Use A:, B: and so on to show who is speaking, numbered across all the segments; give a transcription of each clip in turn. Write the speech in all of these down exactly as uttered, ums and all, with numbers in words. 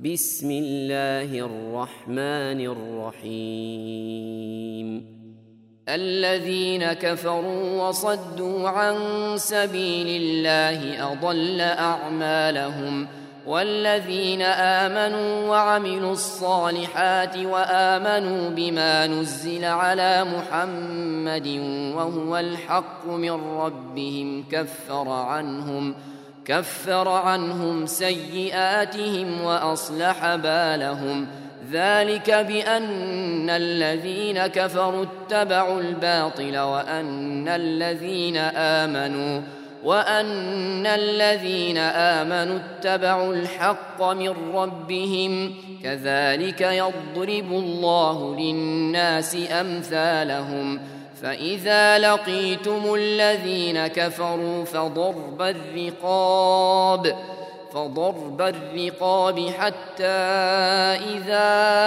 A: بسم الله الرحمن الرحيم الذين كفروا وصدوا عن سبيل الله أضل أعمالهم والذين آمنوا وعملوا الصالحات وآمنوا بما نزل على محمد وهو الحق من ربهم كفر عنهم كفر عنهم سيئاتهم وأصلح بالهم ذلك بأن الذين كفروا اتبعوا الباطل وأن الذين آمنوا وأن الذين آمنوا اتبعوا الحق من ربهم كذلك يضرب الله للناس أمثالهم فإذا لقيتم الذين كفروا فضرب الرقاب فضرب الرقاب حتى إذا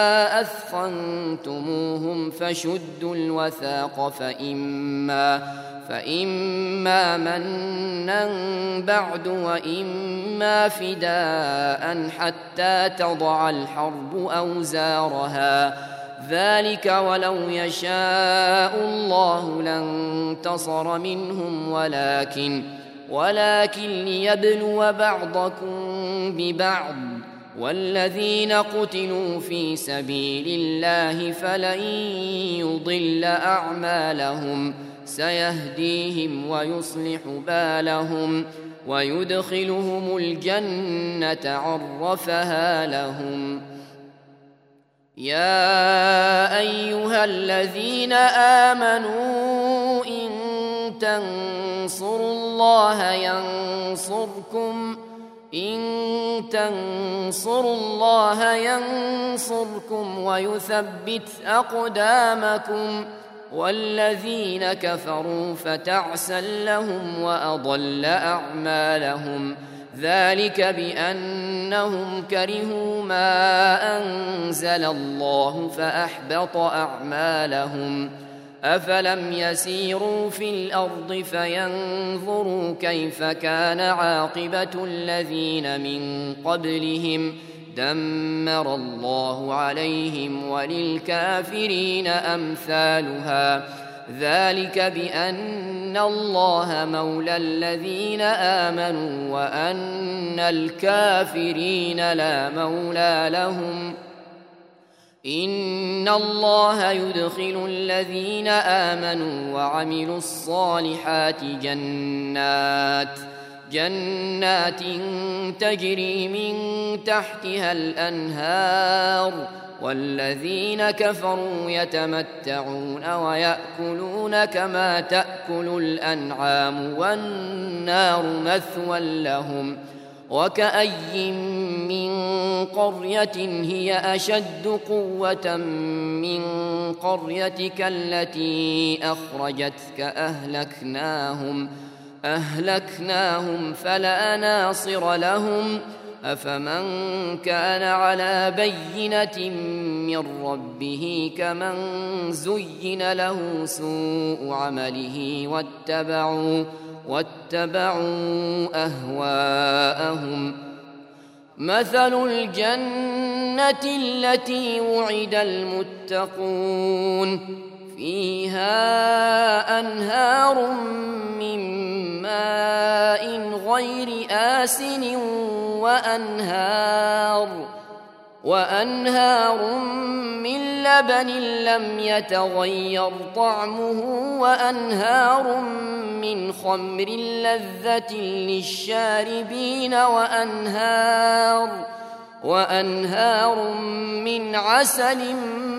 A: أثخنتموهم فشدوا الوثاق فإما فإما منا بعد وإما فداء حتى تضع الحرب أوزارها ذلك ولو يشاء الله لانتصر منهم ولكن ولكن ليبلو بعضكم ببعض والذين قتلوا في سبيل الله فلن يضل أعمالهم سيهديهم ويصلح بالهم ويدخلهم الجنة عرفها لهم يا أيها الذين آمنوا إن تنصروا الله ينصركم إن تنصروا الله ينصركم ويثبت أقدامكم والذين كفروا فتعسا لهم وأضل أعمالهم ذلك بأنهم كرهوا ما أنزل الله فأحبط أعمالهم أفلم يسيروا في الأرض فينظروا كيف كان عاقبة الذين من قبلهم دمر الله عليهم وللكافرين أمثالها ذلك بأن الله مولى الذين آمنوا وأن الكافرين لا مولى لهم إن الله يدخل الذين آمنوا وعملوا الصالحات جنات جنات تجري من تحتها الأنهار والذين كفروا يتمتعون ويأكلون كما تأكل الأنعام والنار مثوى لهم وكأي من قرية هي أشد قوة من قريتك التي أخرجتك أهلكناهم أهلكناهم فلا ناصر لهم أفمن كان على بينة من ربه كمن زين له سوء عمله واتبعوا واتبعوا أهواءهم مثل الجنة التي وعد المتقون فيها أنهار من ماء غير آسن وأنهار وأنهار من لبن لم يتغير طعمه وأنهار من خمر لذة للشاربين وأنهار وأنهار من عسل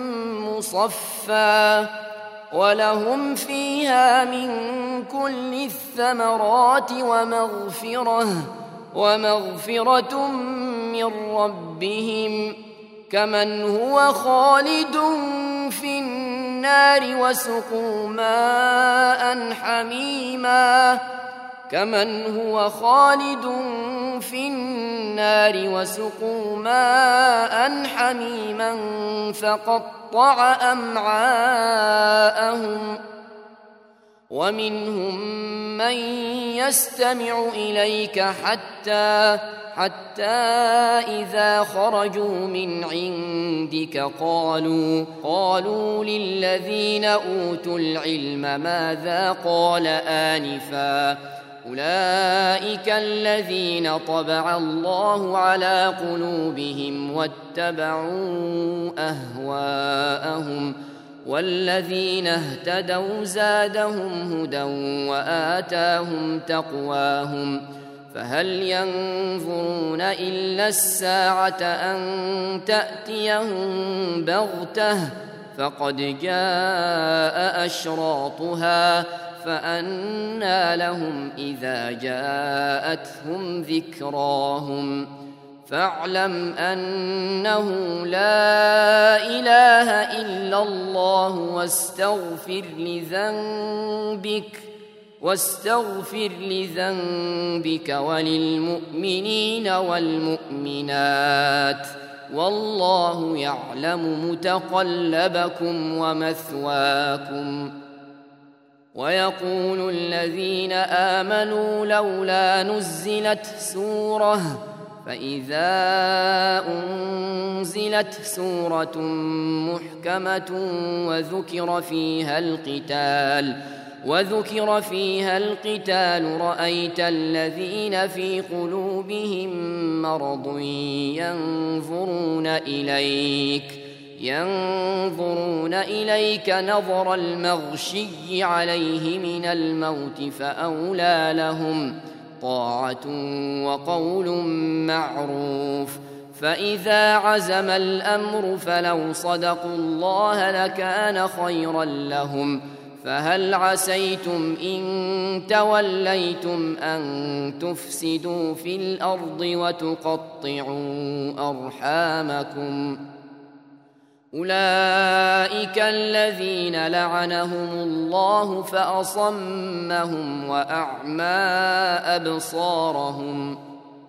A: مصفى ولهم فيها من كل الثمرات ومغفرة ومغفرة من ربهم كمن هو خالد في النار وسقوا ماء حميما كمن هو خالد في النار وسقوا ماء حميما فقطع أمعاءهم ومنهم من يستمع إليك حتى حتى إذا خرجوا من عندك قالوا قالوا للذين أوتوا العلم ماذا قال آنفا أولئك الذين طبع الله على قلوبهم واتبعوا أهواءهم والذين اهتدوا زادهم هدى وآتاهم تقواهم فهل ينظرون إلا الساعة أن تأتيهم بغتة فقد جاء أشراطها فأنى لهم إذا جاءتهم ذكراهم فاعلم أنه لا إله إلا الله واستغفر لذنبك واستغفر لذنبك وللمؤمنين والمؤمنات والله يعلم متقلبكم ومثواكم. ويقول الذين آمنوا لولا نزلت سورة فإذا أنزلت سورة محكمة وذكر فيها القتال وذكر فيها القتال رأيت الذين في قلوبهم مرض ينظرون إليك ينظرون إليك نظر المغشي عليه من الموت فأولى لهم طاعة وقول معروف فإذا عزم الأمر فلو صدقوا الله لكان خيرا لهم فهل عسيتم إن توليتم أن تفسدوا في الأرض وتقطعوا أرحامكم أولئك الذين لعنهم الله فأصمهم وأعمى أبصارهم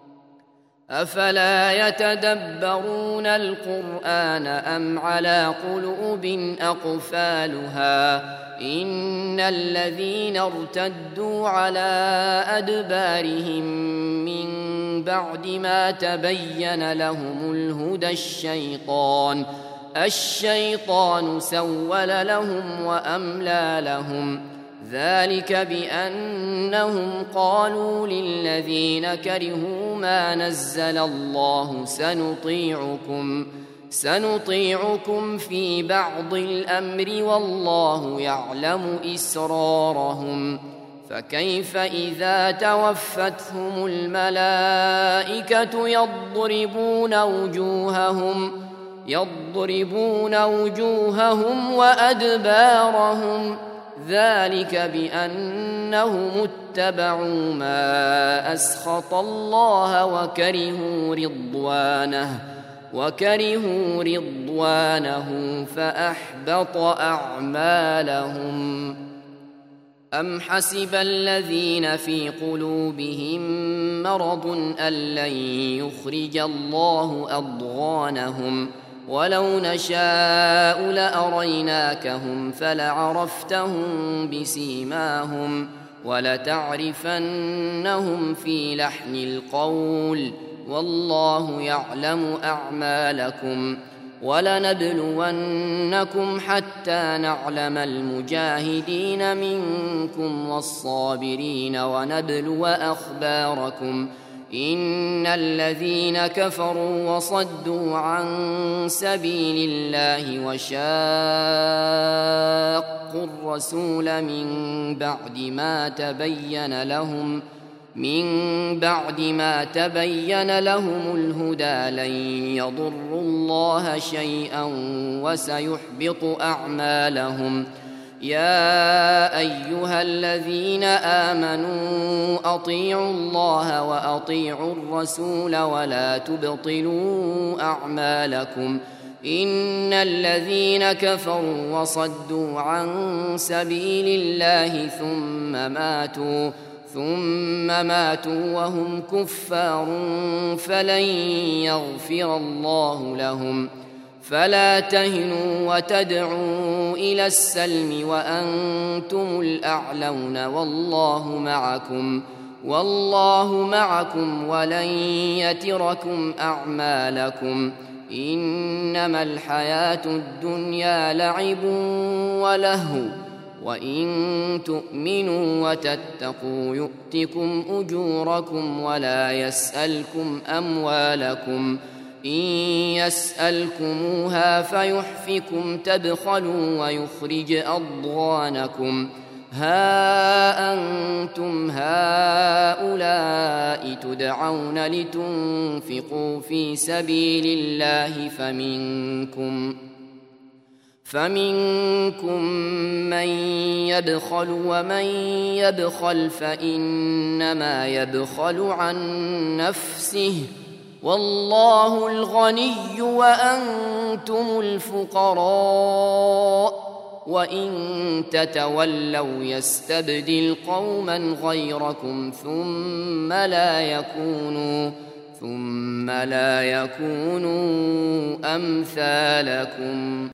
A: أفلا يتدبرون القرآن أم على قلوب أقفالها إن الذين ارتدوا على أدبارهم من بعد ما تبين لهم الهدى الشيطان الشيطان سول لهم وأملى لهم ذلك بأنهم قالوا للذين كرهوا ما نزل الله سنطيعكم سنطيعكم في بعض الأمر والله يعلم إسرارهم فكيف إذا توفتهم الملائكة يضربون وجوههم يضربون وجوههم وأدبارهم ذلك بأنهم اتبعوا ما أسخط الله وكرهوا رضوانه وكرهوا رضوانه فأحبط أعمالهم أم حسب الذين في قلوبهم مرض أن لن يخرج الله أضغانهم ولو نشاء لأريناكهم فلعرفتهم بسيماهم ولتعرفنهم في لحن القول والله يعلم أعمالكم ولنبلونكم حتى نعلم المجاهدين منكم والصابرين ونبلو أخباركم إن الذين كفروا وصدوا عن سبيل الله وشاقوا الرسول من بعد ما تبين لهم من بعد ما تبين لهم الهدى لن يضروا الله شيئا وسيحبط أعمالهم يا أيها الذين آمنوا أطيعوا الله وأطيعوا الرسول ولا تبطلوا أعمالكم إن الذين كفروا وصدوا عن سبيل الله ثم ماتوا ثم ماتوا وهم كفار فلن يغفر الله لهم فلا تهنوا وتدعوا إلى السلم وأنتم الأعلون والله معكم والله معكم ولن يتركم أعمالكم إنما الحياة الدنيا لعب ولهو وإن تؤمنوا وتتقوا يؤتكم أجوركم ولا يسألكم أموالكم إن يسألكموها فيحفكم تبخلوا ويخرج أضغانكم ها أنتم هؤلاء تدعون لتنفقوا في سبيل الله فمنكم فمنكم من يبخل ومن يبخل فإنما يبخل عن نفسه والله الغني وأنتم الفقراء وإن تتولوا يستبدل قوما غيركم ثم لا يكونوا ثم لا يكونوا أمثالكم.